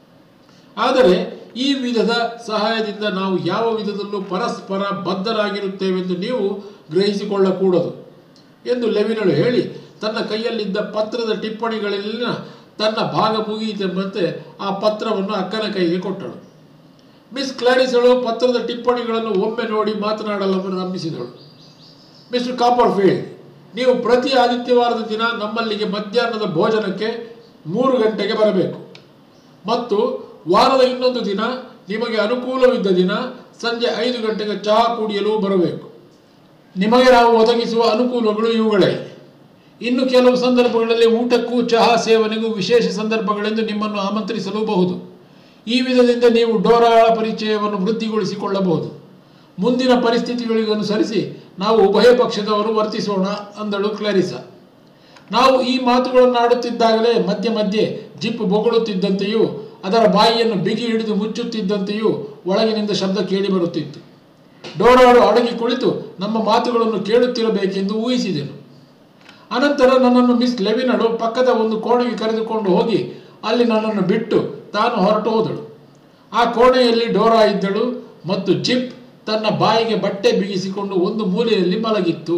ಆದರೆ ಈ ವಿಧದ ಸಹಾಯದಿಂದ ನಾವು ಯಾವ ವಿಧದಲ್ಲೂ ಪರಸ್ಪರ ಬದ್ಧರಾಗಿರುತ್ತೇವೆಂದು ನೀವು ಗ್ರಹಿಸಿಕೊಳ್ಳಕೂಡದು ಎಂದು ಲೆವಿನಳು ಹೇಳಿ ತನ್ನ ಕೈಯಲ್ಲಿದ್ದ ಪತ್ರದ ಟಿಪ್ಪಣಿಗಳಲ್ಲಿನ ತನ್ನ ಭಾಗ ಮುಗಿಯಿತೆಂಬಂತೆ ಆ ಪತ್ರವನ್ನು ಅಕ್ಕನ ಕೈಗೆ ಕೊಟ್ಟಳು. ಮಿಸ್ ಕ್ಲಾರಿಸಳು ಪತ್ರದ ಟಿಪ್ಪಣಿಗಳನ್ನು ಒಮ್ಮೆ ನೋಡಿ ಮಾತನಾಡಲಾರಂಭಿಸಿದಳು. ಮಿಸ್ಟರ್ ಕಾಪರ್ಫೀಲ್ಡ್, ನೀವು ಪ್ರತಿ ಆದಿತ್ಯವಾರದ ದಿನ ನಮ್ಮಲ್ಲಿಗೆ ಮಧ್ಯಾಹ್ನದ ಭೋಜನಕ್ಕೆ 3 ಗಂಟೆಗೆ ಬರಬೇಕು ಮತ್ತು ವಾರದ ಇನ್ನೊಂದು ದಿನ ನಿಮಗೆ ಅನುಕೂಲವಿದ್ದ ದಿನ ಸಂಜೆ 5 ಗಂಟೆಗೆ ಚಹಾ ಕುಡಿಯಲು ಬರಬೇಕು. ನಿಮಗೆ ನಾವು ಒದಗಿಸುವ ಅನುಕೂಲಗಳು ಇವುಗಳೇ. ಇನ್ನು ಕೆಲವು ಸಂದರ್ಭಗಳಲ್ಲಿ ಊಟಕ್ಕೂ ಚಹಾ ಸೇವನೆಗೂ ವಿಶೇಷ ಸಂದರ್ಭಗಳೆಂದು ನಿಮ್ಮನ್ನು ಆಮಂತ್ರಿಸಲೂಬಹುದು. ಈ ವಿಧದಿಂದ ನೀವು ಡೋರಾಳ ಪರಿಚಯವನ್ನು ವೃದ್ಧಿಗೊಳಿಸಿಕೊಳ್ಳಬಹುದು. ಮುಂದಿನ ಪರಿಸ್ಥಿತಿಗಳಿಗನುಸರಿಸಿ ನಾವು ಉಭಯ ಪಕ್ಷದವರು ವರ್ತಿಸೋಣ ಅಂದಳು ಕ್ಲಾರಿಸಾ. ನಾವು ಈ ಮಾತುಗಳನ್ನಾಡುತ್ತಿದ್ದಾಗಲೇ ಮಧ್ಯೆ ಮಧ್ಯೆ ಜಿಪ್ ಬೊಗಳುತ್ತಿದ್ದಂತೆಯೂ ಅದರ ಬಾಯಿಯನ್ನು ಬಿಗಿ ಹಿಡಿದು ಮುಚ್ಚುತ್ತಿದ್ದಂತೆಯೂ ಒಳಗಿನಿಂದ ಶಬ್ದ ಕೇಳಿಬರುತ್ತಿತ್ತು. ಡೋರಾಳು ಅಡಗಿ ಕುಳಿತು ನಮ್ಮ ಮಾತುಗಳನ್ನು ಕೇಳುತ್ತಿರಬೇಕೆಂದು ಊಹಿಸಿದೆನು. ಅನಂತರ ನನ್ನನ್ನು ಮಿಸ್ ಲೆವಿನಳು ಪಕ್ಕದ ಒಂದು ಕೋಣೆಗೆ ಕರೆದುಕೊಂಡು ಹೋಗಿ ಅಲ್ಲಿ ನನ್ನನ್ನು ಬಿಟ್ಟು ತಾನು ಹೊರಟು ಹೋದಳು. ಆ ಕೋಣೆಯಲ್ಲಿ ಡೋರಾ ಇದ್ದಳು ಮತ್ತು ಜಿಪ್ ತನ್ನ ಬಾಯಿಗೆ ಬಟ್ಟೆ ಬಿಗಿಸಿಕೊಂಡು ಒಂದು ಮೂಲೆಯಲ್ಲಿ ಮಲಗಿತ್ತು.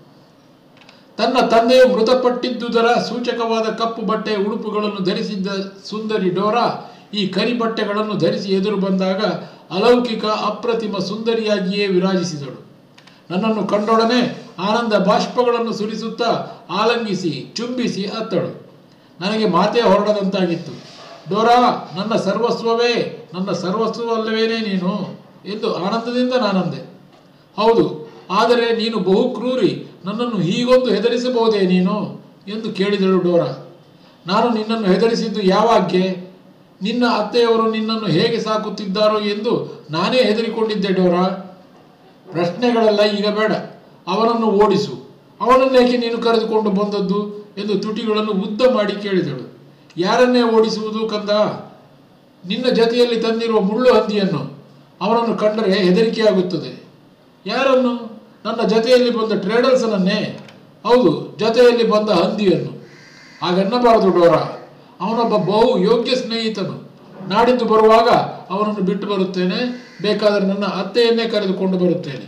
ತನ್ನ ತಂದೆಯು ಮೃತಪಟ್ಟಿದ್ದುದರ ಸೂಚಕವಾದ ಕಪ್ಪು ಬಟ್ಟೆಯ ಉಡುಪುಗಳನ್ನು ಧರಿಸಿದ್ದ ಸುಂದರಿ ಡೋರಾ ಈ ಕರಿ ಬಟ್ಟೆಗಳನ್ನು ಧರಿಸಿ ಎದುರು ಬಂದಾಗ ಅಲೌಕಿಕ ಅಪ್ರತಿಮ ಸುಂದರಿಯಾಗಿಯೇ ವಿರಾಜಿಸಿದಳು. ನನ್ನನ್ನು ಕಂಡೊಡನೆ ಆನಂದ ಬಾಷ್ಪಗಳನ್ನು ಸುರಿಸುತ್ತಾ ಆಲಂಗಿಸಿ ಚುಂಬಿಸಿ ಅತ್ತಳು. ನನಗೆ ಮಾತೇ ಹೊರಡದಂತಾಗಿತ್ತು. ಡೋರಾ, ನನ್ನ ಸರ್ವಸ್ವವೇ, ನನ್ನ ಸರ್ವಸ್ವವಲ್ಲವೇನೇ ನೀನು ಎಂದು ಆನಂದದಿಂದ ನಾನಂದೆ. ಹೌದು, ಆದರೆ ನೀನು ಬಹು ಕ್ರೂರಿ, ನನ್ನನ್ನು ಹೀಗೊಂದು ಹೆದರಿಸಬಹುದೇ ನೀನು ಎಂದು ಕೇಳಿದಳು ಡೋರಾ. ನಾನು ನಿನ್ನನ್ನು ಹೆದರಿಸಿದ್ದು ಯಾವಾಗ್ಗೆ? ನಿನ್ನ ಅತ್ತೆಯವರು ನಿನ್ನನ್ನು ಹೇಗೆ ಸಾಕುತ್ತಿದ್ದಾರೋ ಎಂದು ನಾನೇ ಹೆದರಿಕೊಂಡಿದ್ದೆ ಡೋರಾ. ಪ್ರಶ್ನೆಗಳೆಲ್ಲ ಈಗ ಬೇಡ, ಅವನನ್ನು ಓಡಿಸು. ಅವನನ್ನೇಕೆ ನೀನು ಕರೆದುಕೊಂಡು ಬಂದದ್ದು ಎಂದು ತುಟಿಗಳನ್ನು ಉದ್ದ ಮಾಡಿ ಕೇಳಿದಳು. ಯಾರನ್ನೇ ಓಡಿಸುವುದು ಕಂದ? ನಿನ್ನ ಜೊತೆಯಲ್ಲಿ ತಂದಿರುವ ಮುಳ್ಳು ಹಂದಿಯನ್ನು. ಅವನನ್ನು ಕಂಡರೆ ಹೆದರಿಕೆಯಾಗುತ್ತದೆ. ಯಾರನ್ನು? ನನ್ನ ಜೊತೆಯಲ್ಲಿ ಬಂದ ಟ್ರೇಡಲ್ಸನನ್ನೇ. ಹೌದು, ಜೊತೆಯಲ್ಲಿ ಬಂದ ಹಂದಿಯನ್ನು. ಹಾಗೆನ್ನಬಾರದು ಡೋರಾ. ಅವನೊಬ್ಬ ಬಹು ಯೋಗ್ಯ ಸ್ನೇಹಿತನು. ನಾಡಿದ್ದು ಬರುವಾಗ ಅವನನ್ನು ಬಿಟ್ಟು ಬರುತ್ತೇನೆ. ಬೇಕಾದರೆ ನನ್ನ ಅತ್ತೆಯನ್ನೇ ಕರೆದುಕೊಂಡು ಬರುತ್ತೇನೆ.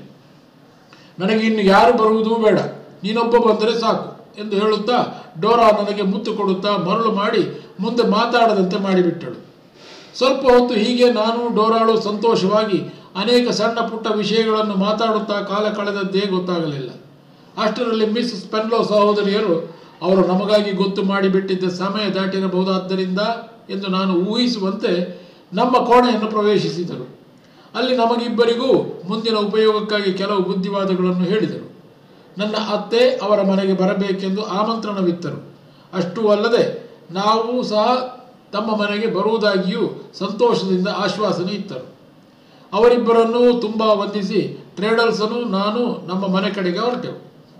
ನನಗೆ ಇನ್ನು ಯಾರು ಬರುವುದೂ ಬೇಡ, ನೀನೊಬ್ಬ ಬಂದರೆ ಸಾಕು ಎಂದು ಹೇಳುತ್ತಾ ಡೋರಾ ನನಗೆ ಮುತ್ತು ಕೊಡುತ್ತಾ ಮರಳು ಮಾಡಿ ಮುಂದೆ ಮಾತಾಡದಂತೆ ಮಾಡಿಬಿಟ್ಟಳು. ಸ್ವಲ್ಪ ಹೊತ್ತು ಹೀಗೆ ನಾನು ಡೋರಾಳು ಸಂತೋಷವಾಗಿ ಅನೇಕ ಸಣ್ಣ ಪುಟ್ಟ ವಿಷಯಗಳನ್ನು ಮಾತಾಡುತ್ತಾ ಕಾಲ ಕಳೆದದ್ದೇ ಗೊತ್ತಾಗಲಿಲ್ಲ. ಅಷ್ಟರಲ್ಲಿ ಮಿಸ್ ಸ್ಪೆನ್ಲೋ ಸಹೋದರಿಯರು ಅವರು ನಮಗಾಗಿ ಗೊತ್ತು ಮಾಡಿಬಿಟ್ಟಿದ್ದ ಸಮಯ ದಾಟಿರಬಹುದಾದ್ದರಿಂದ ಎಂದು ನಾನು ಊಹಿಸುವಂತೆ ನಮ್ಮ ಕೋಣೆಯನ್ನು ಪ್ರವೇಶಿಸಿದರು. ಅಲ್ಲಿ ನಮಗಿಬ್ಬರಿಗೂ ಮುಂದಿನ ಉಪಯೋಗಕ್ಕಾಗಿ ಕೆಲವು ಬುದ್ಧಿವಾದಗಳನ್ನು ಹೇಳಿದರು. ನನ್ನ ಅತ್ತೆ ಅವರ ಮನೆಗೆ ಬರಬೇಕೆಂದು ಆಮಂತ್ರಣವಿತ್ತರು. ಅಷ್ಟೂ ಅಲ್ಲದೆ ನಾವು ಸಹ ತಮ್ಮ ಮನೆಗೆ ಬರುವುದಾಗಿಯೂ ಸಂತೋಷದಿಂದ ಆಶ್ವಾಸನೆ ಇತ್ತರು. ಅವರಿಬ್ಬರನ್ನೂ ತುಂಬ ವಂದಿಸಿ ಟ್ರೇಡಲ್ಸನು ನಾನು ನಮ್ಮ ಮನೆ ಕಡೆಗೆ ಹೊರಟೆವು.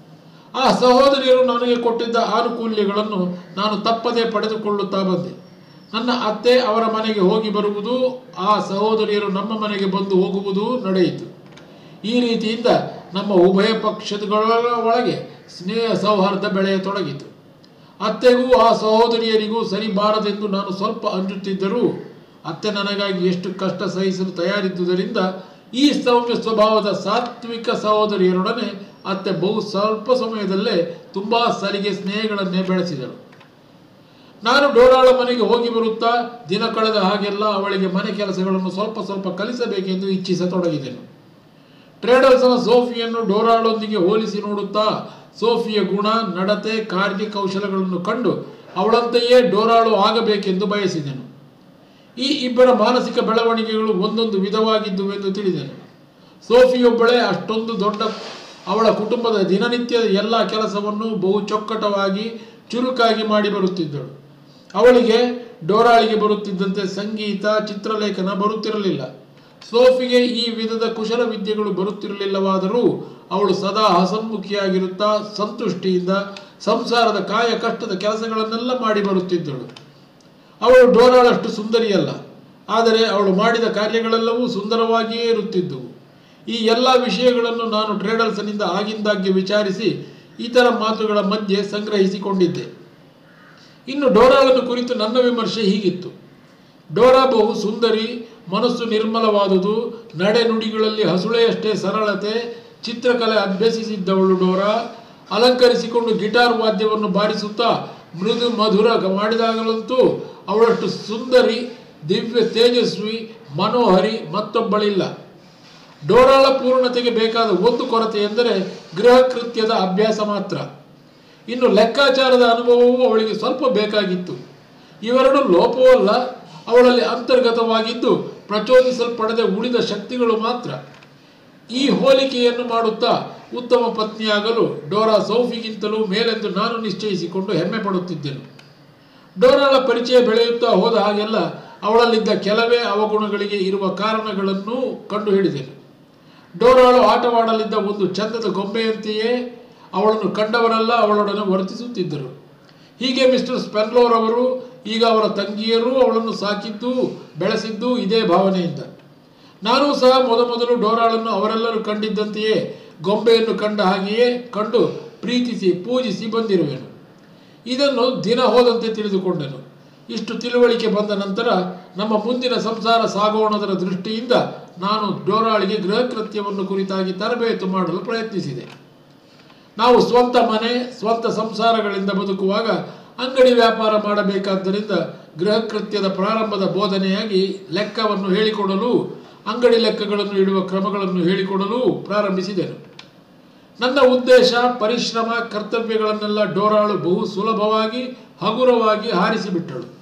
ಆ ಸಹೋದರಿಯರು ನನಗೆ ಕೊಟ್ಟಿದ್ದ ಆನುಕೂಲ್ಯಗಳನ್ನು ನಾನು ತಪ್ಪದೇ ಪಡೆದುಕೊಳ್ಳುತ್ತಾ ಬಂದೆ. ನನ್ನ ಅತ್ತೆ ಅವರ ಮನೆಗೆ ಹೋಗಿ ಬರುವುದು, ಆ ಸಹೋದರಿಯರು ನಮ್ಮ ಮನೆಗೆ ಬಂದು ಹೋಗುವುದೂ ನಡೆಯಿತು. ಈ ರೀತಿಯಿಂದ ನಮ್ಮ ಉಭಯ ಪಕ್ಷಗಳ ಒಳಗೆ ಸ್ನೇಹ ಸೌಹಾರ್ದ ಬೆಳೆಯತೊಡಗಿತು. ಅತ್ತೆಗೂ ಆ ಸಹೋದರಿಯರಿಗೂ ಸರಿ ಬಾರದೆಂದು ನಾನು ಸ್ವಲ್ಪ ಅಂಜುತ್ತಿದ್ದರೂ ಅತ್ತೆ ನನಗಾಗಿ ಎಷ್ಟು ಕಷ್ಟ ಸಹಿಸಲು ತಯಾರಿದ್ದುದರಿಂದ ಈ ಸೌಮ್ಯ ಸ್ವಭಾವದ ಸಾತ್ವಿಕ ಸಹೋದರಿಯರೊಡನೆ ಅತ್ತೆ ಬಹು ಸ್ವಲ್ಪ ಸಮಯದಲ್ಲೇ ತುಂಬ ಸಲಿಗೆ ಸ್ನೇಹಗಳನ್ನೇ ಬೆಳೆಸಿದರು. ನಾನು ಡೋರಾಳ ಮನೆಗೆ ಹೋಗಿ ಬರುತ್ತಾ ದಿನ ಕಳೆದ ಹಾಗೆಲ್ಲ ಅವಳಿಗೆ ಮನೆ ಕೆಲಸಗಳನ್ನು ಸ್ವಲ್ಪ ಸ್ವಲ್ಪ ಕಲಿಸಬೇಕೆಂದು ಇಚ್ಛಿಸತೊಡಗಿದೆನು. ಟ್ರೇಡಲ್ಸನ ಸೋಫಿಯನ್ನು ಡೋರಾಳೊಂದಿಗೆ ಹೋಲಿಸಿ ನೋಡುತ್ತಾ ಸೋಫಿಯ ಗುಣ, ನಡತೆ, ಕಾರ್ಯಕೌಶಲಗಳನ್ನು ಕಂಡು ಅವಳಂತೆಯೇ ಡೋರಾಳು ಆಗಬೇಕೆಂದು ಬಯಸಿದೆನು. ಈ ಇಬ್ಬರ ಮಾನಸಿಕ ಬೆಳವಣಿಗೆಗಳು ಒಂದೊಂದು ವಿಧವಾಗಿದ್ದುವೆಂದು ತಿಳಿದೆನು. ಸೋಫಿಯೊಬ್ಬಳೇ ಅಷ್ಟೊಂದು ದೊಡ್ಡ ಅವಳ ಕುಟುಂಬದ ದಿನನಿತ್ಯದ ಎಲ್ಲ ಕೆಲಸವನ್ನು ಬಹು ಚೊಕ್ಕಟವಾಗಿ ಚುರುಕಾಗಿ ಮಾಡಿ ಬರುತ್ತಿದ್ದಳು. ಅವಳಿಗೆ ಡೋರಾಳಿಗೆ ಬರುತ್ತಿದ್ದಂತೆ ಸಂಗೀತ, ಚಿತ್ರಲೇಖನ ಬರುತ್ತಿರಲಿಲ್ಲ. ಸೋಫಿಗೆ ಈ ವಿಧದ ಕುಶಲ ವಿದ್ಯೆಗಳು ಬರುತ್ತಿರಲಿಲ್ಲವಾದರೂ ಅವಳು ಸದಾ ಹಸನ್ಮುಖಿಯಾಗಿರುತ್ತಾ ಸಂತುಷ್ಟಿಯಿಂದ ಸಂಸಾರದ ಕಾಯ ಕಷ್ಟದ ಕೆಲಸಗಳನ್ನೆಲ್ಲ ಮಾಡಿ ಬರುತ್ತಿದ್ದಳು. ಅವಳು ಡೋರಾಳಷ್ಟು ಸುಂದರಿಯಲ್ಲ, ಆದರೆ ಅವಳು ಮಾಡಿದ ಕಾರ್ಯಗಳೆಲ್ಲವೂ ಸುಂದರವಾಗಿಯೇ ಇರುತ್ತಿದ್ದುವು. ಈ ಎಲ್ಲ ವಿಷಯಗಳನ್ನು ನಾನು ಟ್ರೇಡಲ್ಸನಿಂದ ಆಗಿಂದಾಗ್ಗೆ ವಿಚಾರಿಸಿ ಇತರ ಮಾತುಗಳ ಮಧ್ಯೆ ಸಂಗ್ರಹಿಸಿಕೊಂಡಿದ್ದೆ. ಇನ್ನು ಡೋರಾಳನ್ನು ಕುರಿತು ನನ್ನ ವಿಮರ್ಶೆ ಹೀಗಿತ್ತು. ಡೋರಾ ಬಹು ಸುಂದರಿ, ಮನಸ್ಸು ನಿರ್ಮಲವಾದುದು, ನಡೆನುಡಿಗಳಲ್ಲಿ ಹಸುಳೆಯಷ್ಟೇ ಸರಳತೆ, ಚಿತ್ರಕಲೆ ಅಭ್ಯಸಿಸಿದ್ದವಳು ಡೋರಾ. ಅಲಂಕರಿಸಿಕೊಂಡು ಗಿಟಾರ್ ವಾದ್ಯವನ್ನು ಬಾರಿಸುತ್ತಾ ಮೃದು ಮಧುರ ಮಾಡಿದಾಗಲಂತೂ ಅವಳಷ್ಟು ಸುಂದರಿ, ದಿವ್ಯ ತೇಜಸ್ವಿ, ಮನೋಹರಿ ಮತ್ತೊಬ್ಬಳಿಲ್ಲ. ಡೋರಾಳ ಪೂರ್ಣತೆಗೆ ಬೇಕಾದ ಒಂದು ಕೊರತೆ ಎಂದರೆ ಗೃಹ ಕೃತ್ಯದ ಅಭ್ಯಾಸ ಮಾತ್ರ. ಇನ್ನು ಲೆಕ್ಕಾಚಾರದ ಅನುಭವವೂ ಅವಳಿಗೆ ಸ್ವಲ್ಪ ಬೇಕಾಗಿತ್ತು. ಇವೆರಡು ಲೋಪವಲ್ಲ, ಅವಳಲ್ಲಿ ಅಂತರ್ಗತವಾಗಿದ್ದು ಪ್ರಚೋದಿಸಲ್ಪಡದೆ ಉಳಿದ ಶಕ್ತಿಗಳು ಮಾತ್ರ. ಈ ಹೋಲಿಕೆಯನ್ನು ಮಾಡುತ್ತಾ ಉತ್ತಮ ಪತ್ನಿಯಾಗಲು ಡೋರಾ ಸೋಫಿಗಿಂತಲೂ ಮೇಲೆಂದು ನಾನು ನಿಶ್ಚಯಿಸಿಕೊಂಡು ಹೆಮ್ಮೆ ಪಡುತ್ತಿದ್ದೆನು. ಡೋರಾಳ ಪರಿಚಯ ಬೆಳೆಯುತ್ತಾ ಹೋದ ಹಾಗೆಲ್ಲ ಅವಳಲ್ಲಿದ್ದ ಕೆಲವೇ ಅವಗುಣಗಳಿಗೆ ಇರುವ ಕಾರಣಗಳನ್ನು ಕಂಡುಹಿಡಿದೆನು. ಡೋರಾಳು ಆಟವಾಡಲಿದ್ದ ಒಂದು ಚಂದದ ಗೊಂಬೆಯಂತೆಯೇ ಅವಳನ್ನು ಕಂಡವರೆಲ್ಲ ಅವಳೊಡನೆ ವರ್ತಿಸುತ್ತಿದ್ದರು. ಹೀಗೆ ಮಿಸ್ಟರ್ ಸ್ಪೆನ್ಲೋರವರು, ಈಗ ಅವರ ತಂಗಿಯರೂ ಅವಳನ್ನು ಸಾಕಿದ್ದು ಬೆಳೆಸಿದ್ದು ಇದೇ ಭಾವನೆಯಿಂದ. ನಾನೂ ಸಹ ಮೊದಲು ಡೋರಾಳನ್ನು ಅವರೆಲ್ಲರೂ ಕಂಡಿದ್ದಂತೆಯೇ ಗೊಂಬೆಯನ್ನು ಕಂಡ ಹಾಗೆಯೇ ಕಂಡು ಪ್ರೀತಿಸಿ ಪೂಜಿಸಿ ಬಂದಿರುವೆನು. ಇದನ್ನು ದಿನ ಹೋದಂತೆ ತಿಳಿದುಕೊಂಡೆನು. ಇಷ್ಟು ತಿಳುವಳಿಕೆ ಬಂದ ನಂತರ ನಮ್ಮ ಮುಂದಿನ ಸಂಸಾರ ಸಾಗೋಣದರ ದೃಷ್ಟಿಯಿಂದ ನಾನು ಡೋರಾಳಿಗೆ ಗೃಹ ಕೃತ್ಯವನ್ನು ಕುರಿತಾಗಿ ತರಬೇತು ಮಾಡಲು ಪ್ರಯತ್ನಿಸಿದೆ. ನಾವು ಸ್ವಂತ ಮನೆ, ಸ್ವಂತ ಸಂಸಾರಗಳಿಂದ ಬದುಕುವಾಗ ಅಂಗಡಿ ವ್ಯಾಪಾರ ಮಾಡಬೇಕಾದ್ದರಿಂದ ಗೃಹ ಕೃತ್ಯದ ಪ್ರಾರಂಭದ ಬೋಧನೆಯಾಗಿ ಲೆಕ್ಕವನ್ನು ಹೇಳಿಕೊಡಲು, ಅಂಗಡಿ ಲೆಕ್ಕಗಳನ್ನು ಇಡುವ ಕ್ರಮಗಳನ್ನು ಹೇಳಿಕೊಡಲು ಪ್ರಾರಂಭಿಸಿದೆನು. ನನ್ನ ಉದ್ದೇಶ, ಪರಿಶ್ರಮ, ಕರ್ತವ್ಯಗಳನ್ನೆಲ್ಲ ಡೋರಾಳು ಬಹು ಸುಲಭವಾಗಿ ಹಗುರವಾಗಿ ಹಾರಿಸಿಬಿಟ್ಟಳು.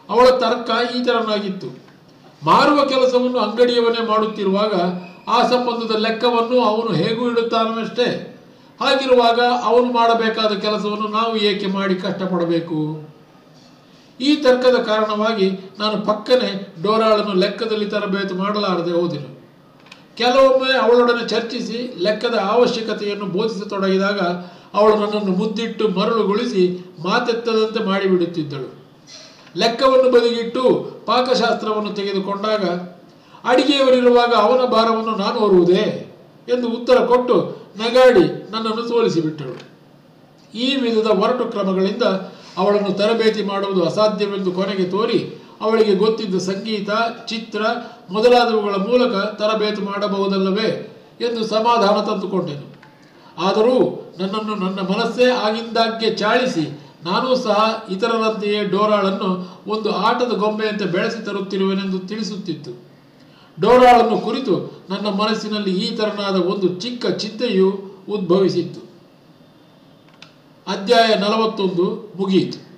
ಅವಳ ತರ್ಕ ಈ ತೆರನಾಗಿತ್ತು. ಮಾರುವ ಕೆಲಸವನ್ನು ಅಂಗಡಿಯವನೇ ಮಾಡುತ್ತಿರುವಾಗ ಆ ಸಂಬಂಧದ ಲೆಕ್ಕವನ್ನು ಅವನು ಹೇಗೂ ಇಡುತ್ತಾನಷ್ಟೇ. ಹಾಗಿರುವಾಗ ಅವನು ಮಾಡಬೇಕಾದ ಕೆಲಸವನ್ನು ನಾವು ಏಕೆ ಮಾಡಿ ಕಷ್ಟಪಡಬೇಕು? ಈ ತರ್ಕದ ಕಾರಣವಾಗಿ ನಾನು ಪಕ್ಕನೆ ಡೋರಾಳನ್ನು ಲೆಕ್ಕದಲ್ಲಿ ತರಬೇತು ಮಾಡಲಾರದೆ ಹೋದೆನು. ಕೆಲವೊಮ್ಮೆ ಅವಳೊಡನೆ ಚರ್ಚಿಸಿ ಲೆಕ್ಕದ ಅವಶ್ಯಕತೆಯನ್ನು ಬೋಧಿಸತೊಡಗಿದಾಗ ಅವಳು ನನ್ನನ್ನು ಮುದ್ದಿಟ್ಟು ಮರಳುಗೊಳಿಸಿ ಮಾತೆತ್ತದಂತೆ ಮಾಡಿಬಿಡುತ್ತಿದ್ದಳು. ಲೆಕ್ಕವನ್ನು ಬದಿಗಿಟ್ಟು ಪಾಕಶಾಸ್ತ್ರವನ್ನು ತೆಗೆದುಕೊಂಡಾಗ ಅಡಿಗೆಯವರಿರುವಾಗ ಅವನ ಭಾರವನ್ನು ನಾನು ಹೊರುವುದೇ ಎಂದು ಉತ್ತರ ಕೊಟ್ಟು ನಗಾಡಿ ನನ್ನನ್ನು ಸೋಲಿಸಿಬಿಟ್ಟಳು. ಈ ವಿಧದ ಒರಟು ಕ್ರಮಗಳಿಂದ ಅವಳನ್ನು ತರಬೇತಿ ಮಾಡುವುದು ಅಸಾಧ್ಯವೆಂದು ಕೊನೆಗೆ ತೋರಿ ಅವಳಿಗೆ ಗೊತ್ತಿದ್ದ ಸಂಗೀತ, ಚಿತ್ರ ಮೊದಲಾದವುಗಳ ಮೂಲಕ ತರಬೇತಿ ಮಾಡಬಹುದಲ್ಲವೇ ಎಂದು ಸಮಾಧಾನ ತಂದುಕೊಂಡೆನು. ಆದರೂ ನನ್ನನ್ನು ನನ್ನ ಮನಸ್ಸೇ ಆಗಿಂದಾಗ್ಗೆ ಚಾಳಿಸಿ ನಾನೂ ಸಹ ಇತರರಂತೆಯೇ ಡೋರಾಳನ್ನು ಒಂದು ಆಟದ ಗೊಂಬೆಯಂತೆ ಬೆಳೆಸಿ ತರುತ್ತಿರುವೆನೆಂದು ತಿಳಿಸುತ್ತಿತ್ತು. ಡೋರಾಳನ್ನು ಕುರಿತು ನನ್ನ ಮನಸ್ಸಿನಲ್ಲಿ ಈ ತೆರನಾದ ಒಂದು ಚಿಕ್ಕ ಚಿಂತೆಯು ಉದ್ಭವಿಸಿತ್ತು. ಅಧ್ಯಾಯ 41 ಮುಗಿಯಿತು.